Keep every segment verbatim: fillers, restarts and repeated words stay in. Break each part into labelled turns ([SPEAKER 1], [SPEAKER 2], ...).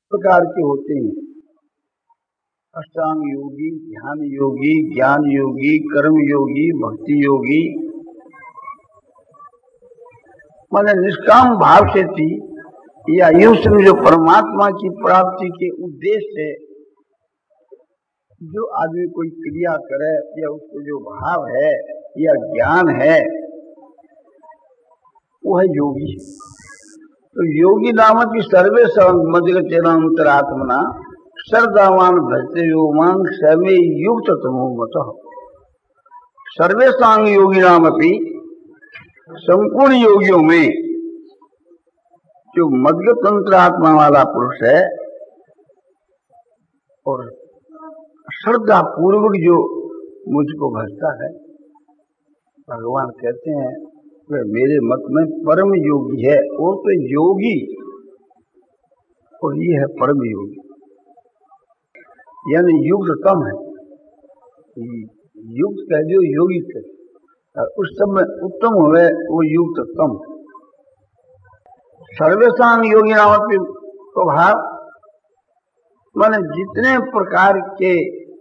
[SPEAKER 1] प्रकार के होते हैं। अष्टांग योगी, ध्यान योगी, ज्ञान योगी, कर्म योगी, भक्ति योगी। माने निष्काम भाव से थी या यूं समझो परमात्मा की प्राप्ति के उद्देश्य से जो आदमी कोई क्रिया करे या उसको जो भाव है या ज्ञान है वो है योगी। तो योगी नामक की सर्वे मदगचेनांतरात्मना श्रद्धावान भजते योमान सर्वे युक्त तमोमत। सर्वेषांग योगी नाम अपनी संपूर्ण योगियों में जो मदगत अंतरात्मा वाला पुरुष है और श्रद्धा पूर्वक जो मुझको भजता है, भगवान कहते हैं वे मेरे मत में परम योगी है। और तो योगी और ये है परम योगी, यानी युक्ततम है। युक्त कह दो योगी कह, उस समय उत्तम हुए वो युक्ततम। सर्वेषांग योगी नाम स्वभाव माने जितने प्रकार के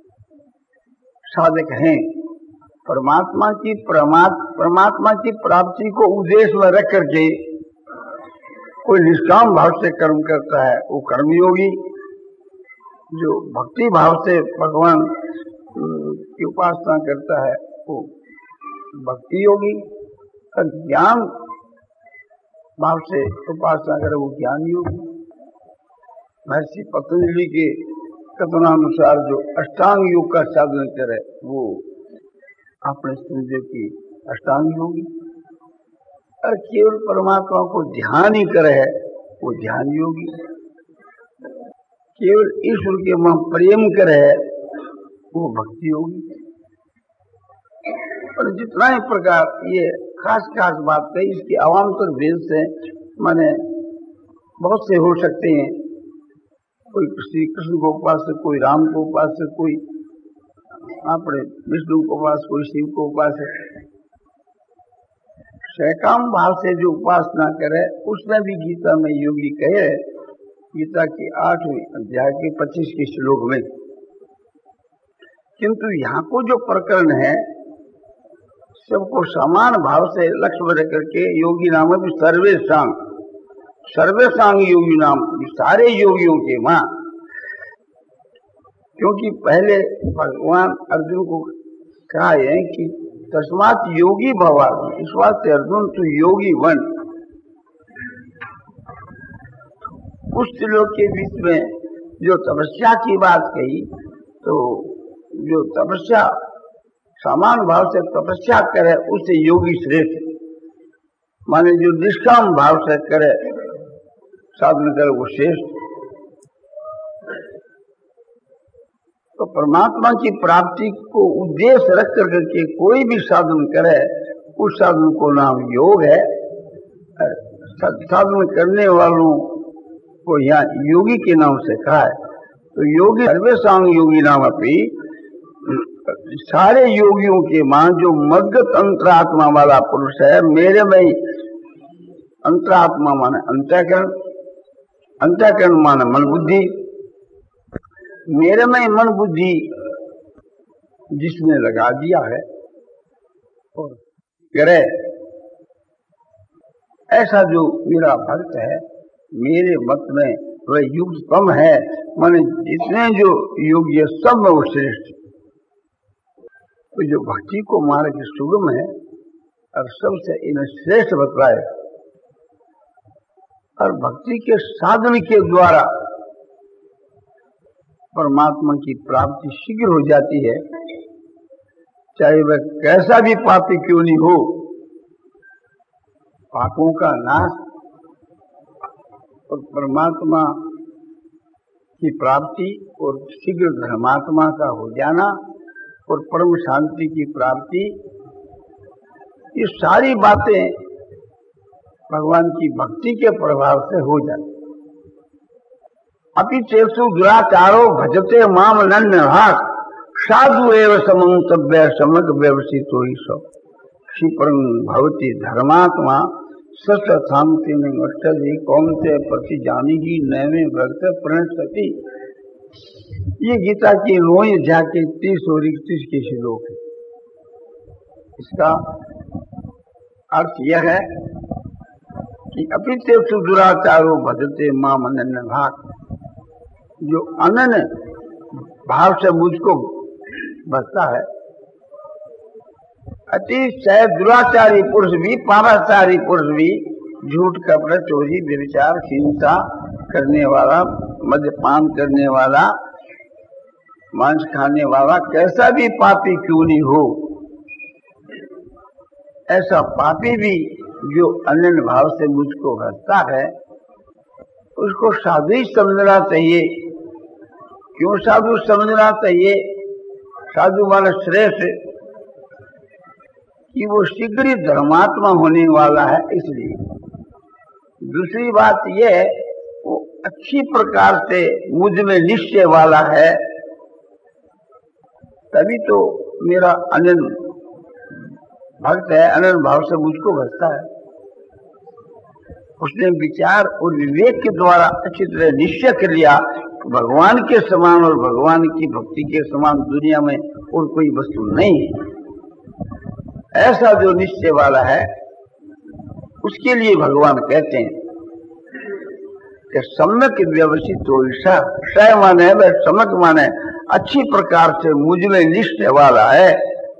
[SPEAKER 1] साधक हैं परमात्मा की परमात्मा की प्राप्ति को उद्देश्य में रख करके कोई निष्काम भाव से कर्म करता है वो कर्मयोगी। जो भक्ति भाव से भगवान की उपासना करता है वो भक्ति योगी। और ज्ञान भाव से उपासना करे वो ज्ञान योगी। महर्षि पतंजलि के कथनानुसार जो अष्टांग योग का साधन करे वो अपने समझो की अष्टांग योगी। और केवल परमात्मा को ध्यान ही करे है वो ध्यान योगी। केवल ईश्वर के वहां प्रेम करे है वो भक्ति योगी। और जितना ही प्रकार ये खास खास बात है, इसके अवान्तर भेद से माने बहुत से हो सकते हैं। कोई श्री कृष्ण को उपासक, कोई राम को उपासक, कोई अपने विष्णु को उपास, कोई शिव को उपासक। सकाम भाव से जो उपासना करे उसमें भी गीता में योगी कहे, गीता के आठवें अध्याय के पच्चीस के श्लोक में। किंतु यहाँ को जो प्रकरण है सबको समान भाव से लक्ष्य में रख करके योगी नाम भी सर्वेषांग सर्वेषांग योगी नाम सारे योगियों के मां। क्योंकि पहले भगवान अर्जुन को कहा है कि तस्मात योगी भवा, इस वास्ते अर्जुन तो योगी बन। उस श्लोक के बीच में जो तपस्या की बात कही तो जो तपस्या समान भाव से तपस्या करे उससे योगी श्रेष्ठ। माने जो निष्काम भाव से करे साधन करे वो श्रेष्ठ। तो परमात्मा की प्राप्ति को उद्देश्य रख करके कोई भी साधन करे उस साधन को नाम योग है। साधन करने वालों को यहाँ योगी के नाम से कहा है। तो योगी सर्वेषांग योगी नाम अपनी सारे योगियों के मान जो मदगत अंतरात्मा वाला पुरुष है, मेरे में अंतरात्मा माने अंतःकरण, अंतःकरण माने मन बुद्धि, मेरे में मन बुद्धि जिसने लगा दिया है और करे ऐसा जो मेरा भक्त है मेरे मत में वह युक्ततम है। माने जितने जो योग्य सब में वो श्रेष्ठ। तो जो भक्ति को मार्ग सुगम है और सबसे इन्हें श्रेष्ठ बतलाए और भक्ति के साधन के द्वारा परमात्मा की प्राप्ति शीघ्र हो जाती है, चाहे वह कैसा भी पापी क्यों नहीं हो। पापों का नाश और परमात्मा की प्राप्ति और शीघ्र धर्मात्मा का हो जाना और परम शांति की प्राप्ति, ये सारी बातें भगवान की भक्ति के प्रभाव से हो जाती। अपि चेसु दुराचारो भजते माम नन्य भाग साधु एव समन्तव्य समग व्यवसितो ही सब क्षिप्रं भवति धर्मात्मा सत्सांति निष्ठि कौन से प्रति जानी ही नैवे भक्त प्रणति। ये गीता की नौवीं अध्याय के तीस और इकतीस के श्लोक है। इसका अर्थ यह है कि अपिते दुराचारो भजते माम अनन्य भाग, जो अनन्य भाव से मुझको भजता है। अति शायद दुराचारी पुरुष भी, पापाचारी पुरुष भी, झूठ कपट चोरी व्यभिचार हिंसा करने वाला, मद्यपान करने वाला, मांस खाने वाला, कैसा भी पापी क्यों नहीं हो, ऐसा पापी भी जो अनन्य भाव से मुझको भजता है, उसको साधु ही समझना चाहिए। क्यों साधु समझना चाहिए? साधु माने श्रेष्ठ, कि वो शीघ्र ही धर्मात्मा होने वाला है, इसलिए। दूसरी बात यह, वो अच्छी प्रकार से मुझ में निश्चय वाला है, तभी तो मेरा अनन्य भक्त है, अनन्य भाव से मुझको भजता है। उसने विचार और विवेक के द्वारा अच्छी तरह निश्चय कर लिया, भगवान के समान और भगवान की भक्ति के समान दुनिया में और कोई वस्तु नहीं है। ऐसा जो निश्चय वाला है, उसके लिए भगवान कहते हैं कि सम्यक व्यवस्थित हो, स माने वह सम्यक माने अच्छी प्रकार से मुझ में निश्चय वाला है,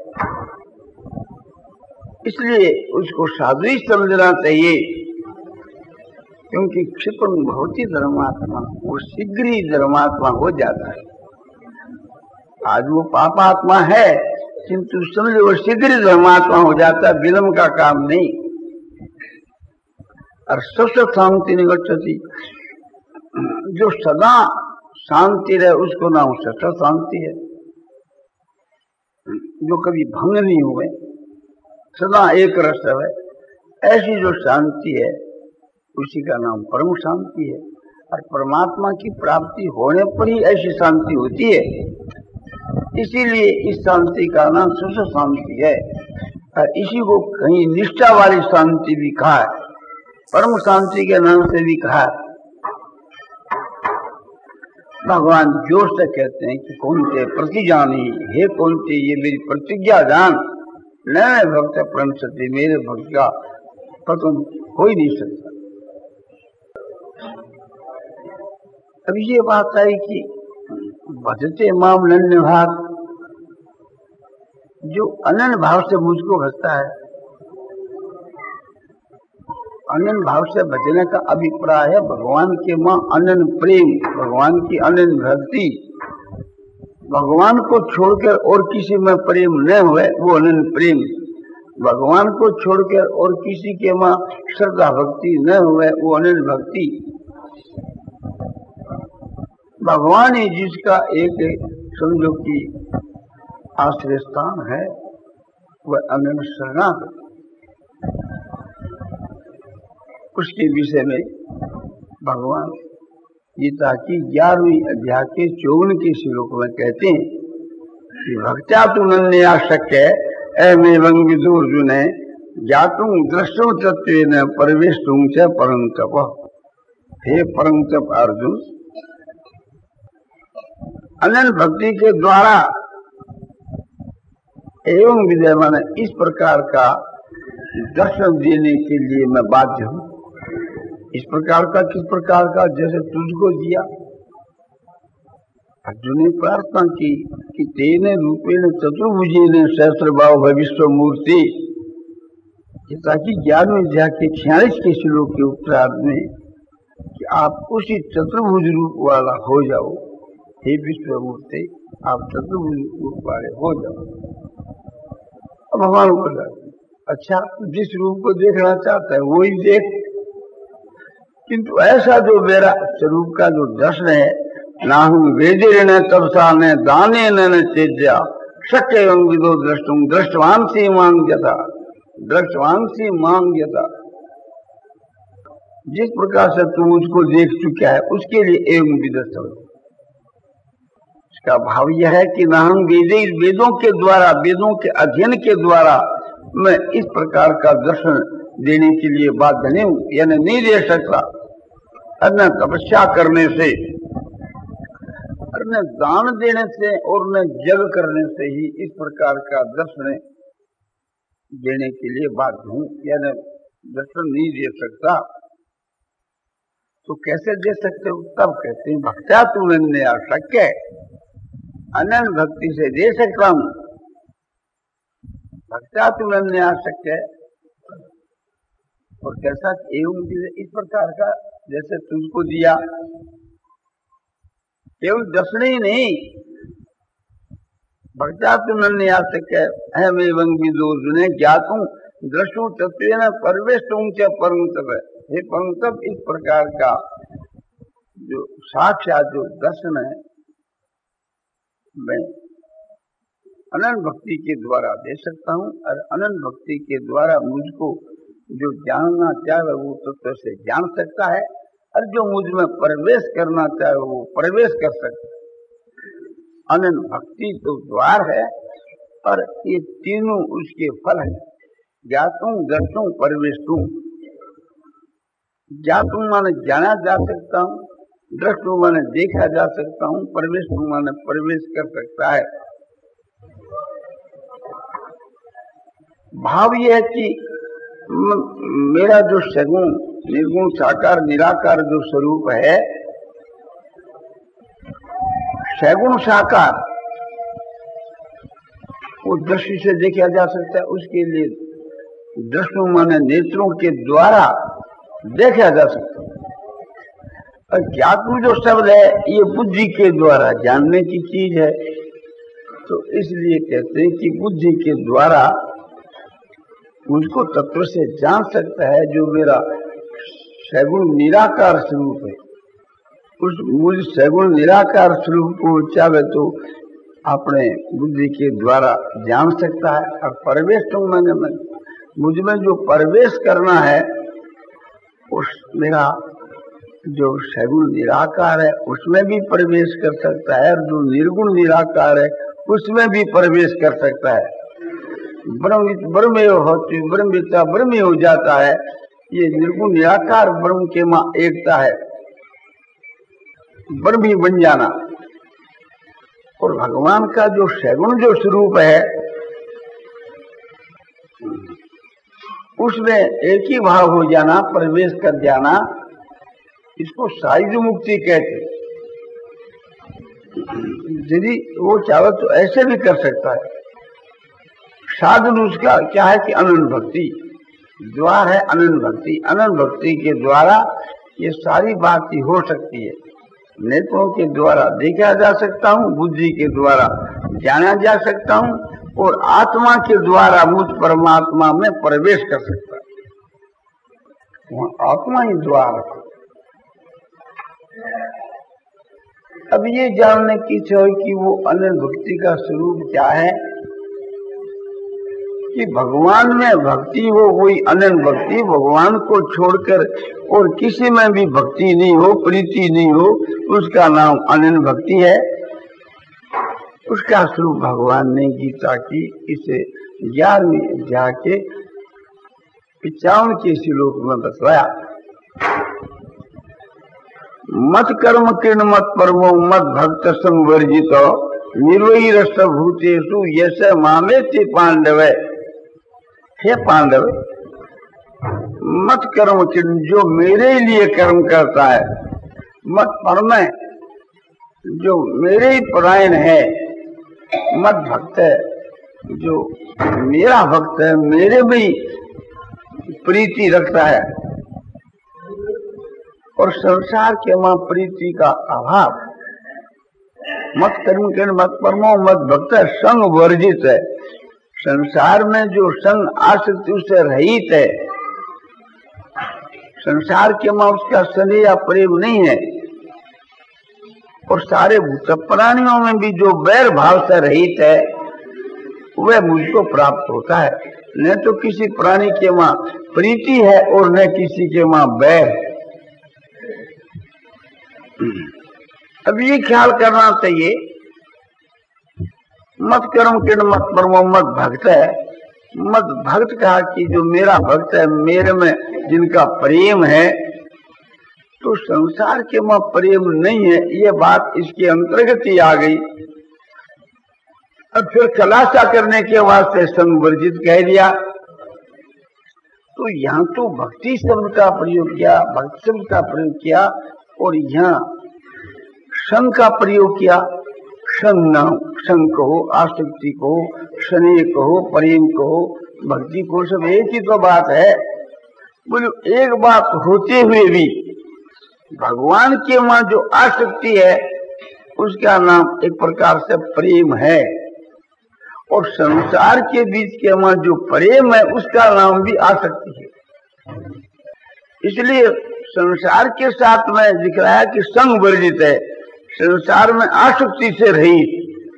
[SPEAKER 1] इसलिए उसको साधु ही समझना चाहिए। क्योंकि क्षिप्रम भवति धर्मात्मा, वो शीघ्र ही धर्मात्मा हो जाता है। आज वो पापात्मा है, किंतु समझो वो शीघ्र ही धर्मात्मा हो जाता है, विलंब का काम नहीं। और सत शांति निगच्छति, जो सदा शांति रहे उसको नाम सत शांति है। जो कभी भंग नहीं हुए, सदा एक रस है, ऐसी जो शांति है उसी का नाम परम शांति है। और परमात्मा की प्राप्ति होने पर ही ऐसी शांति होती है, इसीलिए इस शांति का नाम सुख शांति है। और इसी को कहीं निष्ठा वाली शांति भी कहा है, परम शांति के नाम से भी कहा है। भगवान जोर से कहते हैं कि कौन ते प्रति जानी, हे कौन ते ये मेरी प्रतिज्ञा जान, नए भक्त प्रणति, मेरे भक्त का पतन हो ही नहीं सकता। अब ये बात आई कि भजते माम अनन्य भाग, जो अनन्य भाव से मुझको भजता है। अनन्य भाव से भजने का अभिप्राय है भगवान के मां अनन्य प्रेम, भगवान की अनन्य भक्ति, भगवान को छोड़कर और किसी में प्रेम न हुए, वो अनन्य प्रेम। भगवान को छोड़कर और किसी के मां श्रद्धा भक्ति न हुए, वो अनन्य भक्ति। भगवान ही जिसका एक समझो कि आश्रय स्थान है, वह अनन्य शरणागत। उसके विषय में भगवान गीता की ग्यारहवीं अध्याय के चौवन के श्लोक में कहते हैं कि भक्त्या तु नन्या शक्य एवं विदुर्जुन ज्ञातुं द्रष्टुं तत्वेन परवेष्टुं च परं तप। हे परं तप अर्जुन, अनन्य भक्ति के द्वारा एवं विजय माने इस प्रकार का दर्शन देने के लिए मैं बाध्य हूं। इस प्रकार का किस प्रकार का? जैसे तुझको दिया। अर्जुन ने प्रार्थना की कि तेने रूपेण चतुर्भुजेन सहस्रबाहु भविष्य मूर्ति, ताकि ज्ञान अध्याय के छियालीस के श्लोक के उत्तरार्ध में कि आप उसी चतुर्भुज रूप वाला हो जाओ। हे विश्व मूर्ति, आप चतुर्भुज रूप वाले हो जाओ। अब भगवान बोला, अच्छा जिस रूप को देखना चाहता है वो ही देख, किंतु ऐसा जो मेरा स्वरूप का जो दर्शन है, ना हूं वेदे न तपसा न दाने न चेज्या शक्य एवं विदो दृष्टुम दृष्टवांसी मांग्यता, दृष्टवांसी मांग्यता। जिस प्रकार से तू मुझको देख चुका है उसके लिए एवं विदस्त। इसका भाव यह है कि ना हम वेदे वेदों के द्वारा, वेदों के अध्ययन के द्वारा मैं इस प्रकार का दर्शन देने के लिए बाध्य नहीं हूं, यानी नहीं दे सकता। और न तपस्या करने से और न दान देने से और न जग करने से ही इस प्रकार का दर्शन देने के लिए बाध्य हूं, यानी दर्शन नहीं दे सकता। तो कैसे दे सकते हो? तब कहते हैं भक्त्या तुमने अशक्य, अनंत भक्ति से दे सकता हूं। भक्त्या तुमने अशक्य, और कैसा? एवं इस प्रकार का जैसे तुझको दिया, केवल दर्शन ही नहीं, भक्त्या तुमने अशक्य अहम एवं विदो जुने ज्ञातुं दृष्टु तत्वेन परवेष्टुं च परम तप। हे परम तप, इस प्रकार का जो साक्षात जो दर्शन है मैं अनंत भक्ति के द्वारा दे सकता हूँ, और अनंत भक्ति के द्वारा मुझको जो जानना चाहे वो तत्व से जान सकता है, और जो मुझ में प्रवेश करना चाहे वो प्रवेश कर सकता है। अनंत भक्ति तो द्वार है, और ये तीनों उसके फल है। ज्ञातुं दर्शुं परवेष्टुं। ज्ञातुं माने जाना जा सकता हूँ, दृष्टुं माने देखा जा सकता हूँ, परवेष्टुं माने प्रवेश कर सकता है। भाव यह है कि मेरा जो सगुण निर्गुण साकार निराकार जो स्वरूप है, सगुण साकार वो दृष्टि से देखा जा सकता है। उसके लिए दृष्टि माने नेत्रों के द्वारा देखा जा सकता है। और ज्ञातु जो शब्द है ये बुद्धि के द्वारा जानने की चीज है, तो इसलिए कहते हैं कि बुद्धि के द्वारा मुझको तत्व से जान सकता है। जो मेरा सगुण निराकार स्वरूप है, उस मुझ सगुण निराकार स्वरूप को चाहे तो अपने बुद्धि के द्वारा जान सकता है। और प्रवेश तो मैंने मैं, मुझ में जो प्रवेश करना है उस मेरा जो सगुण निराकार है उसमें भी प्रवेश कर सकता है, और जो निर्गुण निराकार है उसमें भी प्रवेश कर सकता है। ब्रह्म ब्रह्म होती ब्रह्मविद्या ब्रह्म हो जाता है। ये निर्गुण निराकार ब्रह्म के मां एकता है, ब्रह्म ही बन जाना। और भगवान का जो सगुण जो स्वरूप है उसमें एक ही भाव हो जाना, प्रवेश कर जाना, इसको सायुज मुक्ति कहते। यदि वो चाहे तो ऐसे भी कर सकता है। साधन उसका क्या है कि अनंत भक्ति द्वार है। अनंत भक्ति अनंत भक्ति के द्वारा ये सारी बातें हो सकती है। नेत्रों के द्वारा देखा जा सकता हूँ, बुद्धि के द्वारा जाना जा सकता हूँ, और आत्मा के द्वारा मुझ परमात्मा में प्रवेश कर सकता है। वहाँ आत्मा ही द्वार है। अब ये जानने की इच्छा है कि वो अनंत भक्ति का स्वरूप क्या है, कि भगवान में भक्ति हो, वही अनंत भक्ति। भगवान को छोड़कर और किसी में भी भक्ति नहीं हो, प्रीति नहीं हो, उसका नाम अनंत भक्ति है। उसका स्वरूप भगवान ने गीता की इसे ग्यारहवीं अध्याय के पिचावन के श्लोक में बतलाया। मत कर्म किर्ण मत परमो मत भक्त संवर्जित निर्वही रस भूतेषु यश मामेति पांडव। हे पांडव, मत कर्म किर्ण, जो मेरे लिए कर्म करता है, मत परम, जो मेरे ही परायण है, मत भक्त है, जो मेरा भक्त है, मेरे में प्रीति रखता है। और संसार के मां प्रीति का अभाव। मत कर्म किर्ण मत परमो मत भक्त संग वर्जित है। संसार में जो संग आसक्ति उससे रहित है, संसार के मां उसका स्नेह या प्रेम नहीं है। और सारे भूत प्राणियों में भी जो बैर भाव से रहित है वह मुझको प्राप्त होता है। न तो किसी प्राणी के मां प्रीति है और न किसी के मां बैर। अब ये ख्याल करना चाहिए, मत कर्म किर्ण मत परमो मत भक्त है, मत भक्त कहा कि जो मेरा भक्त है, मेरे में जिनका प्रेम है, तो संसार के में प्रेम नहीं है, ये बात इसके अंतर्गत ही आ गई। और फिर खुलासा करने के वास्ते संग वर्जित कह दिया। तो यहाँ तो भक्ति शब्द का प्रयोग किया, भक्त शब्द का प्रयोग किया, और यहाँ संग का प्रयोग किया। संग नाम, संग कहो, आसक्ति कहो, स्नेह कहो, प्रेम कहो, भक्ति को, सब एक ही तो बात है। बोलो एक बात होते हुए भी भगवान के वहां जो आसक्ति है उसका नाम एक प्रकार से प्रेम है, और संसार के बीच के वहां जो प्रेम है उसका नाम भी आसक्ति है। इसलिए संसार के साथ में दिख रहा है कि संग वर्जित है, संसार में आसक्ति से रहित,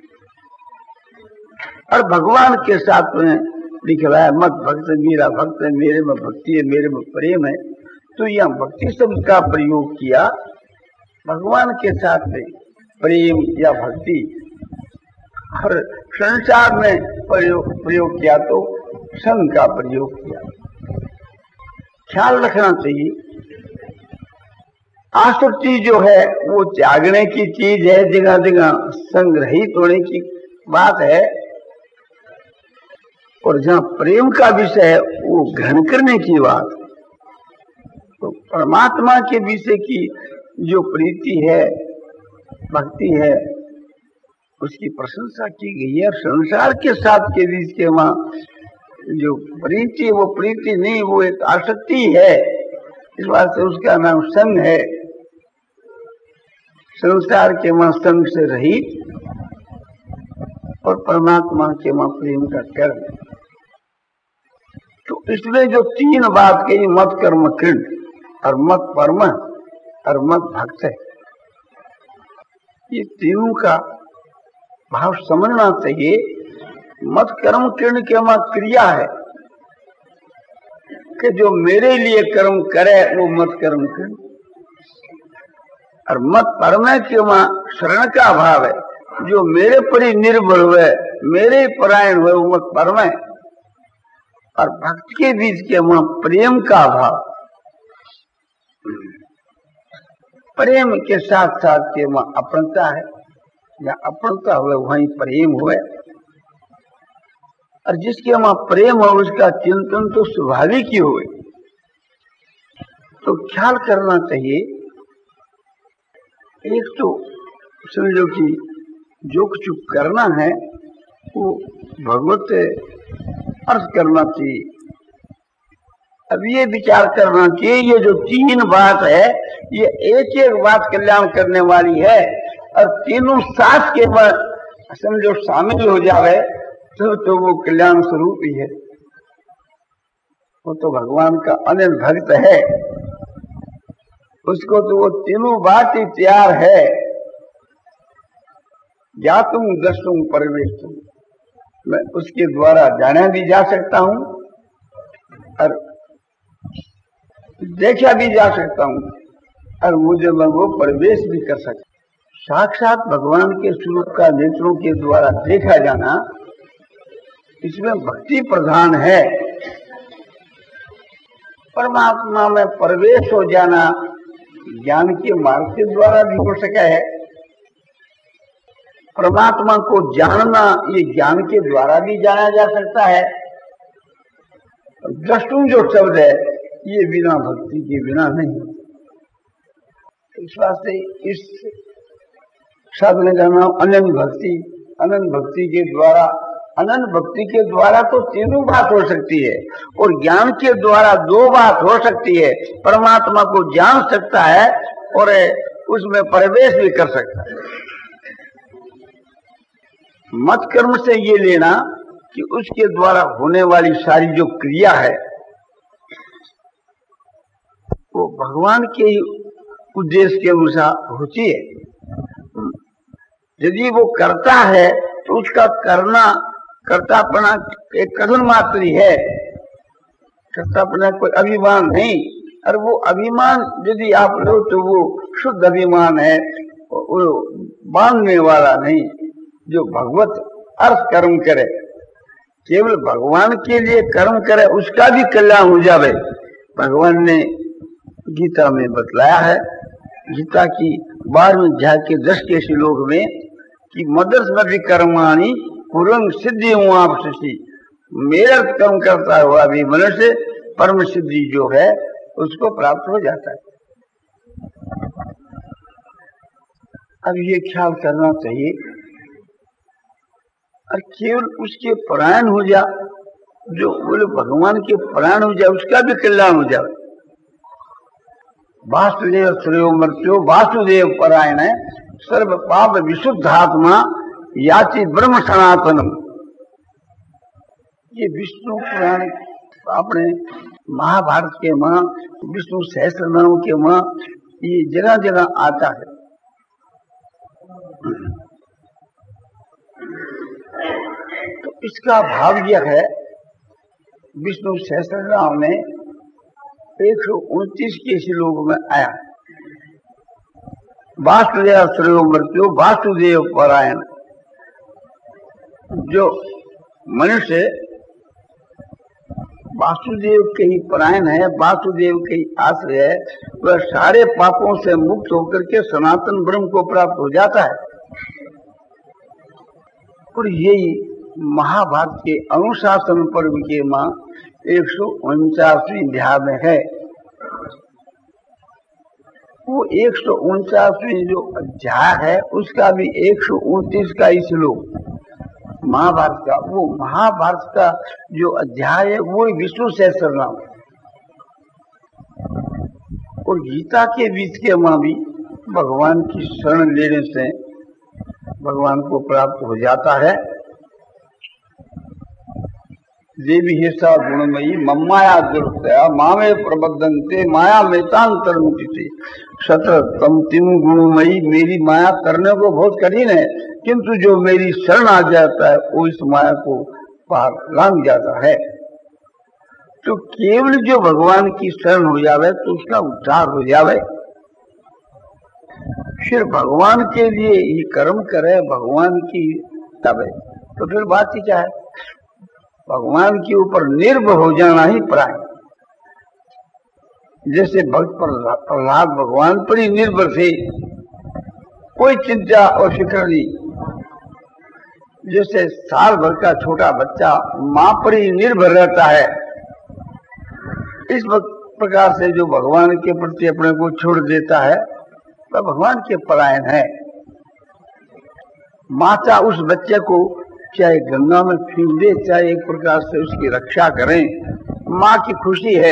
[SPEAKER 1] और भगवान के साथ में दिख रहा है मत भक्त मेरा भक्त है, मेरे में भक्ति है, मेरे में प्रेम है। तो यहाँ भक्ति शब्द का प्रयोग किया भगवान के साथ में प्रेम या भक्ति, और संसार में प्रयोग प्रयोग किया तो संग का प्रयोग किया। ख्याल रखना चाहिए, आसक्ति जो है वो त्यागने की चीज है, जगह जगह संग रहित होने की बात है, और जहाँ प्रेम का विषय है वो ग्रहण करने की बात। तो परमात्मा के विषय की जो प्रीति है, भक्ति है, उसकी प्रशंसा की गई है। और संसार के साथ के बीच के वहाँ जो प्रीति, वो प्रीति नहीं, वो एक आसक्ति है, इस बात से उसका नाम संग है। संसार के वहाँ संग से रहित और परमात्मा के वहाँ प्रेम का कर्म। तो इसलिए जो तीन बात कही, मत कर्म कृण और मत परम और मत भक्त है, ये तीनों का भाव समझना चाहिए। मत कर्म कृण के वहाँ क्रिया है कि जो मेरे लिए कर्म करे वो मत कर्म कृण, और मत परम के वहाँ शरण का भाव है, जो मेरे पर ही निर्भर हुए, मेरे परायण हुए, वो मत परम है। और भक्त के बीच के वहाँ प्रेम का भाव, प्रेम के साथ साथ के वहाँ अपनता है, या अपनता हुए वहीं प्रेम हुए, और जिसके वहाँ प्रेम हो उसका चिंतन तो स्वाभाविक ही हुए। तो ख्याल करना चाहिए, एक तो समझो कि जो कुछ करना है वो भगवत अर्थ करना चाहिए। अब ये विचार करना चाहिए, ये जो तीन बात है ये एक एक बात कल्याण करने वाली है, और तीनों साथ के बाद समझो शामिल हो जावे तो, तो वो कल्याण स्वरूप ही है। वो तो भगवान का अनंत भक्त है, उसको तो वो तीनों बात ही तैयार है। ज्ञातुम द्रष्टुम परवेष्टुम, मैं उसके द्वारा जाना भी जा सकता हूँ और देखा भी जा सकता हूँ, और मुझे मैं वो प्रवेश भी कर सकता। साक्षात भगवान के स्वरूप का नेत्रों के द्वारा देखा जाना, इसमें भक्ति प्रधान है। परमात्मा में प्रवेश हो जाना ज्ञान के मार्ग के द्वारा भी हो सका है। परमात्मा को जानना ये ज्ञान के द्वारा भी जाना जा सकता है। द्रष्टुम जो शब्द है ये बिना भक्ति के बिना नहीं। इस वास्ते इस साधन का नाम अनंत भक्ति। अनंत भक्ति के द्वारा, अनंत भक्ति के द्वारा तो तीनों बात हो सकती है, और ज्ञान के द्वारा दो बात हो सकती है। परमात्मा को जान सकता है और उसमें प्रवेश भी कर सकता है। मत कर्म से ये लेना कि उसके द्वारा होने वाली सारी जो क्रिया है वो भगवान के उद्देश्य के अनुसार होती है। यदि वो करता है तो उसका करना कर्तापना एक कथन मात्र ही है, कर्तापना कोई अभिमान नहीं। और वो अभिमान यदि आप लो तो वो शुद्ध अभिमान है, वो बांधने वाला नहीं। जो भगवत अर्थ कर्म करे, केवल भगवान के लिए कर्म करे उसका भी कल्याण हो जावे। भगवान ने गीता में बतलाया है, गीता की बारहवीं अध्याय के दस के श्लोक में कि मदर्शमपि कर्माणि कुर्वन् सिद्धिमवाप्स्यसि, मेरा कर्म करता हुआ भी मनुष्य परम सिद्धि जो है उसको प्राप्त हो जाता है। अब ये ख्याल करना चाहिए, और केवल उसके परायण हो जा, जो बोले भगवान के परायण हो जाए उसका भी कल्याण हो जाए। वासुदेव श्रेयो मर्त्यो वासुदेव परायण है, सर्व पाप विशुद्धात्मा याति ब्रह्म सनातनम। ये विष्णु पुराण अपने महाभारत के मां, विष्णु सहस्त्र नाम के मां ये जगह जगह आता है। तो इसका भाव यह है, विष्णु सहस्त्र नाम में एक सौ उनतीस के श्लोक में आया, वासुदेव श्रेयो मर्त्यो वासुदेव परायण। जो मनुष्य वासुदेव के ही परायण है, वासुदेव के ही आश्रय है, वह सारे पापों से मुक्त होकर के सनातन ब्रह्म को प्राप्त हो जाता है। और यही महाभारत के अनुशासन पर्व के मां एक सौ उनचासवीं अध्याय में है। वो एक सौ उनचासवीं जो अध्याय है उसका भी एक सौ उनतीस का ही श्लोक महाभारत का, वो महाभारत का जो अध्याय है वो विष्णु सहस्त्र नाम। और गीता के बीच के मां भी भगवान की शरण लेने से भगवान को प्राप्त हो जाता है। देवी हेसा गुणमयी मम्माया दुर्तया मामे प्रबद्धन्ते माया मेतांतरमुचिते। सत्र तम तीन गुणमयी, मेरी माया करने को बहुत कठिन है, किंतु जो मेरी शरण आ जाता है वो इस माया को पार लांग जाता है। तो केवल जो भगवान की शरण हो जावे तो उसका उद्धार हो जावे। फिर भगवान के लिए ही कर्म करे, भगवान की तबे तो फिर बात ही क्या है। भगवान के ऊपर निर्भर हो जाना ही प्राय। जैसे भक्त प्रहलाद भगवान पर ही निर्भर थे, कोई चिंता और फिक्र नहीं। जैसे साल भर का छोटा बच्चा मां पर ही निर्भर रहता है, इस प्रकार से जो भगवान के प्रति अपने को छोड़ देता है वह भगवान के परायण है। माता उस बच्चे को चाहे गंगा में फेंक दे, चाहे एक प्रकार से उसकी रक्षा करें, माँ की खुशी है।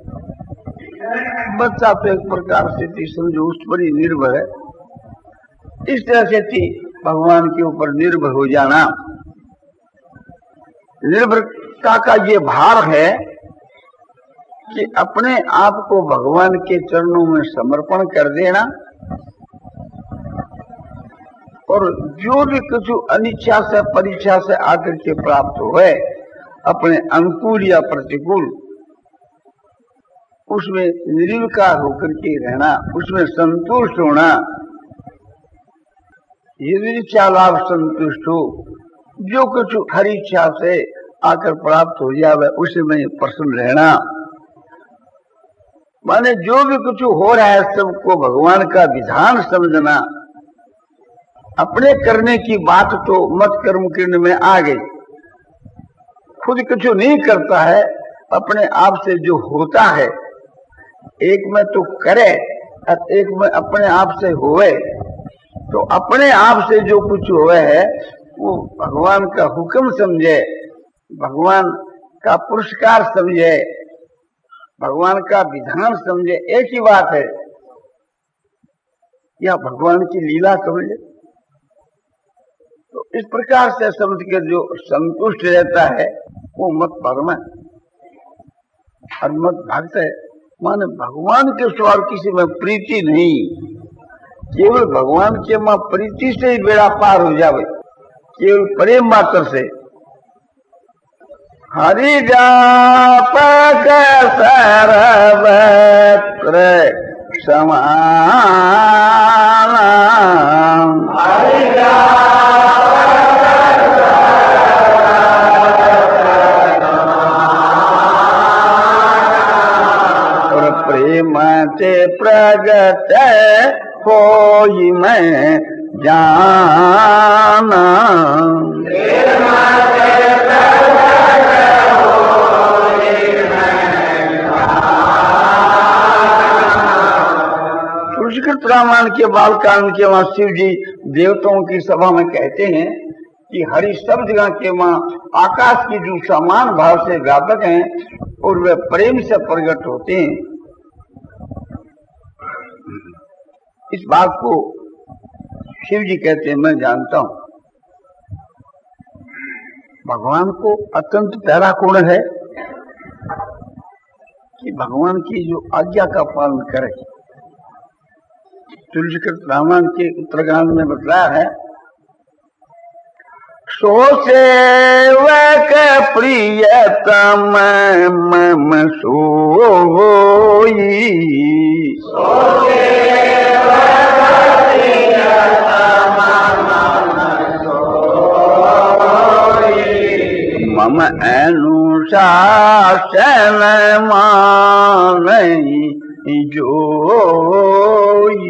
[SPEAKER 1] बच्चा तो एक प्रकार से समझो उस पर ही निर्भर है। इस तरह से थी भगवान के ऊपर निर्भर हो जाना। निर्भरता का ये भार है कि अपने आप को भगवान के चरणों में समर्पण कर देना, और जो भी कुछ अनिच्छा से परीक्षा से आकर के प्राप्त हुए, अपने अनुकूल या प्रतिकूल, उसमें निर्विकार होकर के रहना, उसमें संतुष्ट होना। यदि इच्छा लाभ संतुष्ट हो, जो कुछ हर इच्छा से आकर प्राप्त हो जाए उसमें प्रसन्न रहना। माने जो भी कुछ हो रहा है सबको भगवान का विधान समझना। अपने करने की बात तो मत कर्म किरण में आ गई, खुद कुछ नहीं करता है, अपने आप से जो होता है, एक में तो करे और एक में अपने आप से होए। तो अपने आप से जो कुछ हुए है वो भगवान का हुक्म समझे, भगवान का पुरस्कार समझे, भगवान का विधान समझे, एक ही बात है। या भगवान की लीला समझे। तो इस प्रकार से समझ के जो संतुष्ट रहता है वो मत भगवान और मत भक्त है। माने भगवान के स्वभाव किसी में प्रीति नहीं, केवल भगवान के मां प्रीति से ही बेड़ा पार हो जावे, केवल प्रेम मात्र से। हरि व्यापक सर्वत्र समान, हरि व्यापक ते प्रगट होई मैं जाना। तुलसीकृत रामायण के बालकांड के वहां शिव जी देवताओं की सभा में कहते हैं कि हरि सब जगह के वहां आकाश की जो समान भाव से व्यापक हैं और वे प्रेम से प्रकट होते हैं। इस बात को शिव जी कहते हैं मैं जानता हूं। भगवान को अत्यंत प्यारा गुण है कि भगवान की जो आज्ञा का पालन करे। तुलसीकृत रामायण के उत्तरकांड में बतलाया है, सो सेवक प्रियतम मम सोई, सो सेवक प्रियतम मम सोई, मम अनुशासन मानई जोई।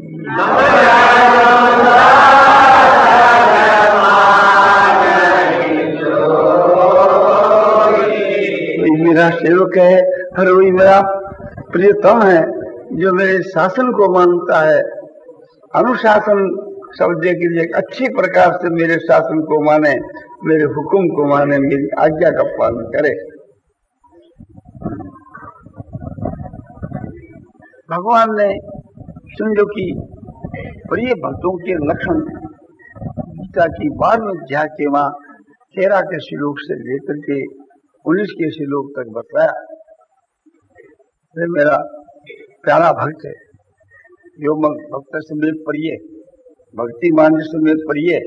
[SPEAKER 1] मेरा सेवक है, हर वही मेरा प्रियतम है जो मेरे शासन को मानता है। अनुशासन शब्द के लिए अच्छी प्रकार से मेरे शासन को माने, मेरे हुक्म को माने, मेरी आज्ञा का पालन करे। भगवान ने समझो कि प्रिय भक्तों के लक्षण गीता की बारहवीं अध्याय के वहां तेरह के श्लोक से लेकर के उन्नीस के श्लोक तक बताया। वे मेरा प्यारा भक्त है, जो भक्त समेत प्रिय, भक्ति मान समेत प्रिय,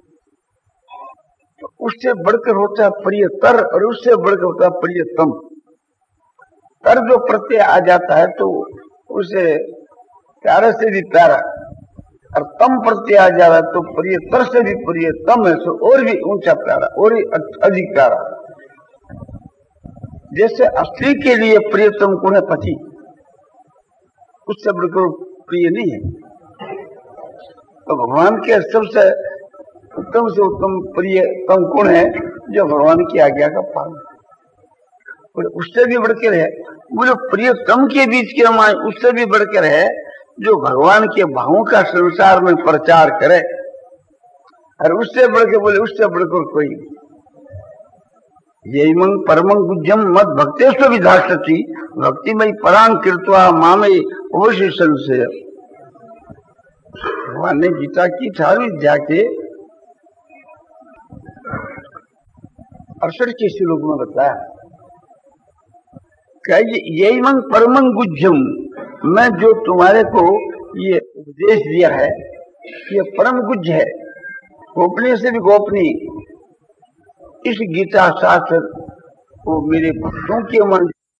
[SPEAKER 1] तो उससे बढ़कर होता है प्रियतर और उससे बढ़कर होता है प्रियतम। तर जो प्रत्यय आ जाता है तो उसे प्यारे से भी प्यारा, और तम प्रत्यय आ जा रहा है तो प्रियतर से भी प्रियतम है, सो और भी ऊंचा प्यारा और भी अधिक प्यारा। जैसे स्त्री के लिए प्रियतम गुण है पति, उससे बढ़कर प्रिय नहीं है। तो भगवान के सबसे उत्तम से उत्तम प्रियतम गुण है जो भगवान की आज्ञा का पालन, और उससे भी बढ़कर है वो जो प्रियतम के बीच के हमारे, उससे भी बढ़कर है जो भगवान के भावों का संसार में प्रचार करे, और उससे बढ़कर बोले उससे बढ़कर कोई नहीं। यमं परमं गुज्जम मद भक्तेश्व विधास्यति भक्तिमयी परांग कृत्वा मामे अवश्य संशय। भगवान ने गीता की अठारहवीं अध्याय के अड़सठ के श्लोक में बताया, यही मन परमं गुज्जम, मैं जो तुम्हारे को ये उपदेश दिया है ये परम गुज्ज है, गोपनीय से भी गोपनीय। इस गीता शास्त्र वो मेरे भक्तों के मन